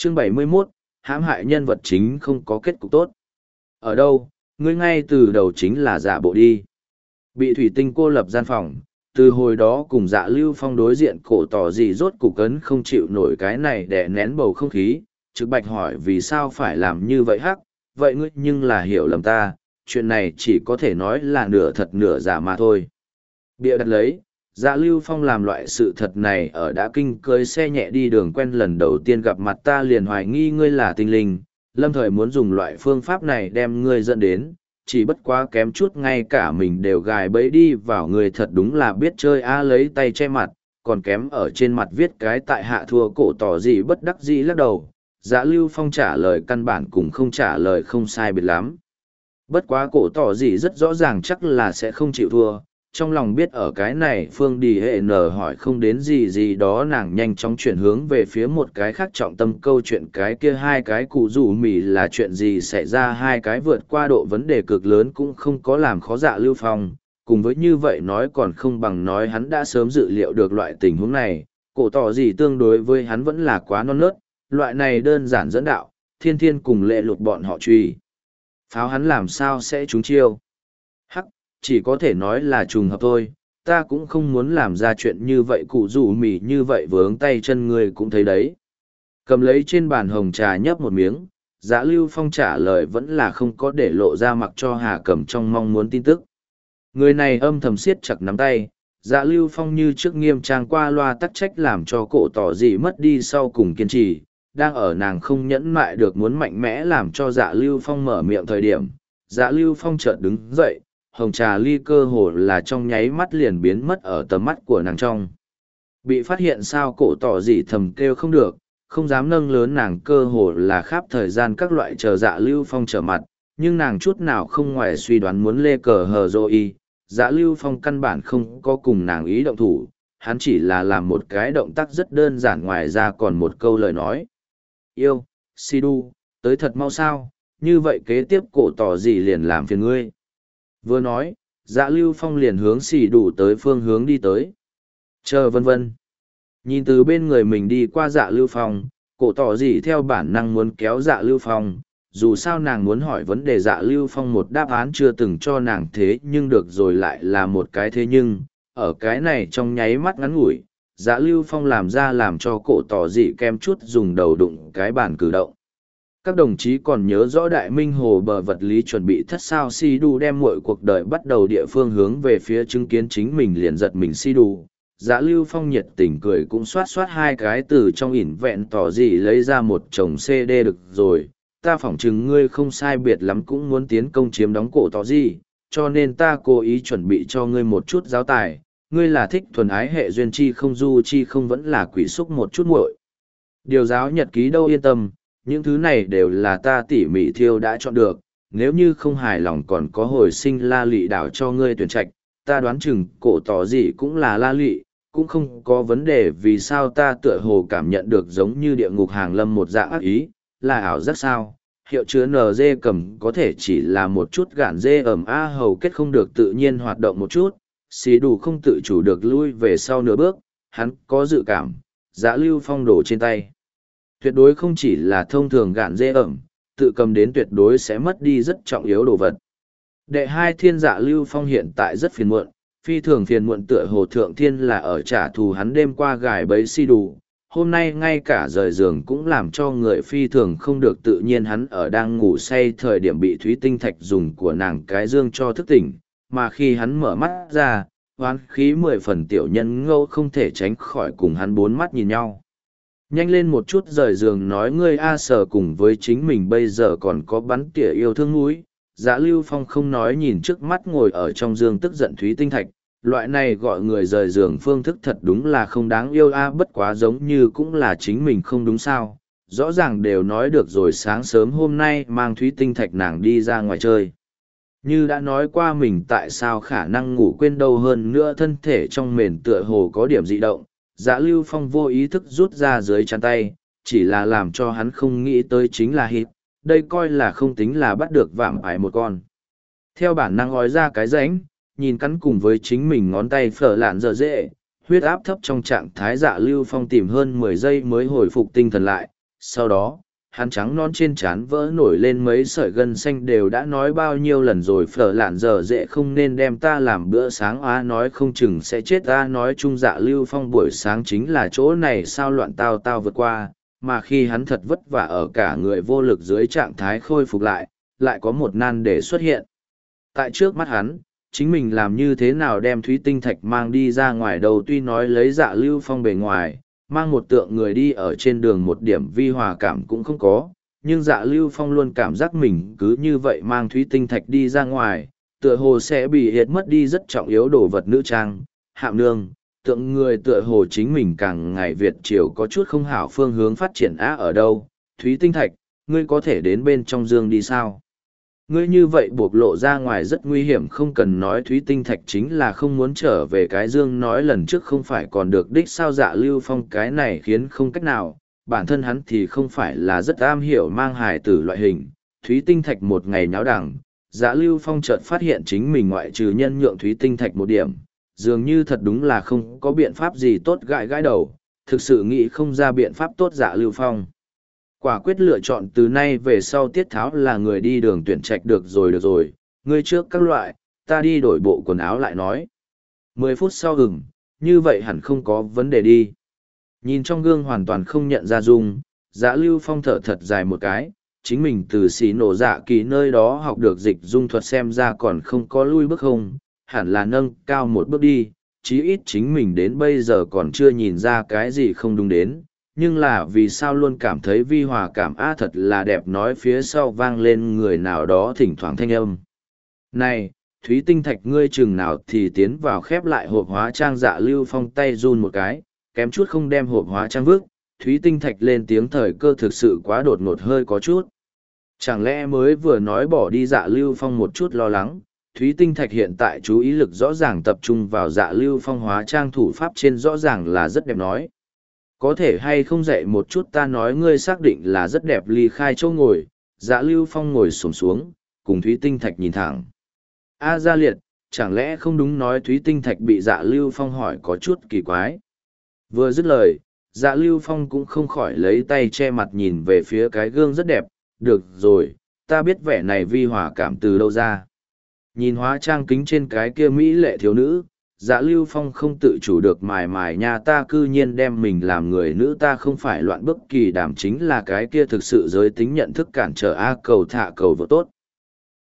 Chương 71, hãm hại nhân vật chính không có kết cục tốt. Ở đâu, ngươi ngay từ đầu chính là giả bộ đi. Bị thủy tinh cô lập gian phòng, từ hồi đó cùng Dạ Lưu Phong đối diện cổ tỏ gì rốt cục cấn không chịu nổi cái này để nén bầu không khí, trực bạch hỏi vì sao phải làm như vậy hắc, vậy ngươi nhưng là hiểu lầm ta, chuyện này chỉ có thể nói là nửa thật nửa giả mà thôi. Bịa đặt lấy, Dạ Lưu Phong làm loại sự thật này ở đã kinh cưới xe nhẹ đi đường quen lần đầu tiên gặp mặt ta liền hoài nghi ngươi là tinh linh, lâm thời muốn dùng loại phương pháp này đem ngươi dẫn đến, chỉ bất quá kém chút ngay cả mình đều gài bẫy đi vào người thật đúng là biết chơi a lấy tay che mặt, còn kém ở trên mặt viết cái tại hạ thua cổ tỏ gì bất đắc dĩ lắc đầu. Dạ Lưu Phong trả lời căn bản cũng không trả lời không sai biệt lắm. Bất quá cổ tỏ gì rất rõ ràng chắc là sẽ không chịu thua, trong lòng biết ở cái này Phương Đi Hệ nở hỏi không đến gì gì đó nàng nhanh chóng chuyển hướng về phía một cái khác trọng tâm câu chuyện cái kia hai cái cụ rủ mì là chuyện gì xảy ra hai cái vượt qua độ vấn đề cực lớn cũng không có làm khó Dạ Lưu Phong, cùng với như vậy nói còn không bằng nói hắn đã sớm dự liệu được loại tình huống này, cổ tỏ gì tương đối với hắn vẫn là quá non nớt, loại này đơn giản dẫn đạo, thiên thiên cùng lệ lụt bọn họ truy. Pháo hắn làm sao sẽ trúng chiêu? Hắc, chỉ có thể nói là trùng hợp thôi, ta cũng không muốn làm ra chuyện như vậy cụ rủ mì như vậy vướng tay chân người cũng thấy đấy. Cầm lấy trên bàn hồng trà nhấp một miếng, Dạ Lưu Phong trả lời vẫn là không có để lộ ra mặc cho Hà Cẩm trong mong muốn tin tức. Người này âm thầm siết chặt nắm tay, Dạ Lưu Phong như trước nghiêm trang qua loa tắc trách làm cho cổ tỏ gì mất đi sau cùng kiên trì, đang ở nàng không nhẫn mại được muốn mạnh mẽ làm cho Dạ Lưu Phong mở miệng thời điểm. Dạ Lưu Phong chợt đứng dậy, hồng trà ly cơ hồ là trong nháy mắt liền biến mất ở tầm mắt của nàng trong. Bị phát hiện sao cổ tỏ gì thầm kêu không được, không dám nâng lớn nàng cơ hồ là khắp thời gian các loại chờ Dạ Lưu Phong trở mặt, nhưng nàng chút nào không ngoài suy đoán muốn lê cờ hờ dô y. Dạ Lưu Phong căn bản không có cùng nàng ý động thủ, hắn chỉ là làm một cái động tác rất đơn giản ngoài ra còn một câu lời nói. Yêu, Sidu, tới thật mau sao, như vậy kế tiếp cổ tỏ gì liền làm phiền ngươi. Vừa nói, Dạ Lưu Phong liền hướng xì đủ tới phương hướng đi tới. Chờ vân vân. Nhìn từ bên người mình đi qua Dạ Lưu Phong, cổ tỏ gì theo bản năng muốn kéo Dạ Lưu Phong, dù sao nàng muốn hỏi vấn đề Dạ Lưu Phong một đáp án chưa từng cho nàng thế nhưng được rồi lại là một cái thế nhưng, ở cái này trong nháy mắt ngắn ngủi, Dạ Lưu Phong làm ra làm cho cổ tỏ dị kem chút dùng đầu đụng cái bàn cử động. Các đồng chí còn nhớ rõ Đại Minh Hồ bờ vật lý chuẩn bị thất sao si đu đem mọi cuộc đời bắt đầu địa phương hướng về phía chứng kiến chính mình liền giật mình si đu. Dạ Lưu Phong nhiệt tình cười cũng xoát xoát hai cái từ trong ỉn vẹn tỏ dị lấy ra một chồng CD được rồi. Ta phỏng chừng ngươi không sai biệt lắm cũng muốn tiến công chiếm đóng cổ tỏ dị, cho nên ta cố ý chuẩn bị cho ngươi một chút giáo tài. Ngươi là thích thuần ái hệ duyên chi không du chi không vẫn là quỷ xúc một chút muội. Điều giáo nhật ký đâu yên tâm, những thứ này đều là ta tỉ mỉ thiêu đã chọn được, nếu như không hài lòng còn có hồi sinh la lị đảo cho ngươi tuyển trạch, ta đoán chừng cổ tỏ gì cũng là la lị, cũng không có vấn đề vì sao ta tựa hồ cảm nhận được giống như địa ngục hàng lâm một dạng ác ý, là ảo giác sao. Hiệu chứa NG cầm có thể chỉ là một chút gạn dê ẩm A hầu kết không được tự nhiên hoạt động một chút, xì đủ không tự chủ được lui về sau nửa bước, hắn có dự cảm, Dạ Lưu Phong đổ trên tay. Tuyệt đối không chỉ là thông thường gạn dê ẩm, tự cầm đến tuyệt đối sẽ mất đi rất trọng yếu đồ vật. Đệ hai thiên Dạ Lưu Phong hiện tại rất phiền muộn, phi thường phiền muộn tựa hồ thượng thiên là ở trả thù hắn đêm qua gài bẫy xì đủ. Hôm nay ngay cả rời giường cũng làm cho người phi thường không được tự nhiên hắn ở đang ngủ say thời điểm bị thúy tinh thạch dùng của nàng cái dương cho thức tỉnh, mà khi hắn mở mắt ra, hoán khí 10 phần tiểu nhân ngâu không thể tránh khỏi cùng hắn bốn mắt nhìn nhau. Nhanh lên một chút rời giường nói ngươi a sở cùng với chính mình bây giờ còn có bắn tỉa yêu thương núi. Dạ Lưu Phong không nói nhìn trước mắt ngồi ở trong giường tức giận thúy tinh thạch, loại này gọi người rời giường phương thức thật đúng là không đáng yêu a bất quá giống như cũng là chính mình không đúng sao. Rõ ràng đều nói được rồi sáng sớm hôm nay mang thúy tinh thạch nàng đi ra ngoài chơi. Như đã nói qua mình tại sao khả năng ngủ quên đâu hơn nữa thân thể trong mền tựa hồ có điểm dị động, Dạ Lưu Phong vô ý thức rút ra dưới chăn tay, chỉ là làm cho hắn không nghĩ tới chính là hít, đây coi là không tính là bắt được vạm ải một con. Theo bản năng ói ra cái rãnh, nhìn cắn cùng với chính mình ngón tay phở lạn dở dễ, huyết áp thấp trong trạng thái Dạ Lưu Phong tìm hơn 10 giây mới hồi phục tinh thần lại, Sau đó, hắn trắng non trên trán vỡ nổi lên mấy sợi gân xanh đều đã nói bao nhiêu lần rồi phở lạn giờ dễ không nên đem ta làm bữa sáng nói không chừng sẽ chết nói chung Dạ Lưu Phong buổi sáng chính là chỗ này sao loạn tao tao vượt qua, mà khi hắn thật vất vả ở cả người vô lực dưới trạng thái khôi phục lại có một nan đề xuất hiện. Tại trước mắt hắn, chính mình làm như thế nào đem thúy tinh thạch mang đi ra ngoài đầu tuy nói lấy Dạ Lưu Phong bề ngoài, mang một tượng người đi ở trên đường một điểm vi hòa cảm cũng không có, nhưng Dạ Lưu Phong luôn cảm giác mình cứ như vậy mang thúy tinh thạch đi ra ngoài, tựa hồ sẽ bị hiệt mất đi rất trọng yếu đồ vật nữ trang, hạm nương, tượng người tựa hồ chính mình càng ngày Việt triều có chút không hảo phương hướng phát triển ở đâu, thúy tinh thạch, ngươi có thể đến bên trong dương đi sao? Ngươi như vậy buộc lộ ra ngoài rất nguy hiểm không cần nói thúy tinh thạch chính là không muốn trở về cái dương nói lần trước không phải còn được đích sao Dạ Lưu Phong cái này khiến không cách nào, bản thân hắn thì không phải là rất am hiểu mang hài tử loại hình. Thúy tinh thạch một ngày nháo đẳng, Dạ Lưu Phong chợt phát hiện chính mình ngoại trừ nhân nhượng thúy tinh thạch một điểm, dường như thật đúng là không có biện pháp gì tốt gãi gãi đầu, thực sự nghĩ không ra biện pháp tốt Dạ Lưu Phong. Quả quyết lựa chọn từ nay về sau Tiết Tháo là người đi đường tuyển trạch được rồi, ngươi trước các loại, ta đi đổi bộ quần áo lại nói. 10 phút sau như vậy hẳn không có vấn đề đi. Nhìn trong gương hoàn toàn không nhận ra dung, Dạ Lưu Phong thở thật dài một cái, chính mình từ xí nổ dạ kỳ nơi đó học được dịch dung thuật xem ra còn không có lui bước không, hẳn là nâng cao một bước đi, chí ít chính mình đến bây giờ còn chưa nhìn ra cái gì không đúng đến, nhưng là vì sao luôn cảm thấy vi hòa cảm thật là đẹp nói phía sau vang lên người nào đó thỉnh thoảng thanh âm. Này, Thúy tinh thạch ngươi chừng nào thì tiến vào khép lại hộp hóa trang Dạ Lưu Phong tay run một cái, kém chút không đem hộp hóa trang vứt, Thúy tinh thạch lên tiếng thời cơ thực sự quá đột ngột hơi có chút. Chẳng lẽ mới vừa nói bỏ đi Dạ Lưu Phong một chút lo lắng, Thúy tinh thạch hiện tại chú ý lực rõ ràng tập trung vào Dạ Lưu Phong hóa trang thủ pháp trên rõ ràng là rất đẹp nói. Có thể hay không dạy một chút ta nói ngươi xác định là rất đẹp ly khai chỗ ngồi, Dạ Lưu Phong ngồi xổm xuống, cùng Thúy tinh thạch nhìn thẳng. Gia Liệt, chẳng lẽ không đúng nói Thúy tinh thạch bị Dạ Lưu Phong hỏi có chút kỳ quái. Vừa dứt lời, Dạ Lưu Phong cũng không khỏi lấy tay che mặt nhìn về phía cái gương rất đẹp, được rồi, ta biết vẻ này vi hòa cảm từ đâu ra. Nhìn hóa trang kính trên cái kia mỹ lệ thiếu nữ, Dạ Lưu Phong không tự chủ được mài mài nha ta cư nhiên đem mình làm người nữ ta không phải loạn bức kỳ đàm chính là cái kia thực sự giới tính nhận thức cản trở cầu thả cầu vô tốt.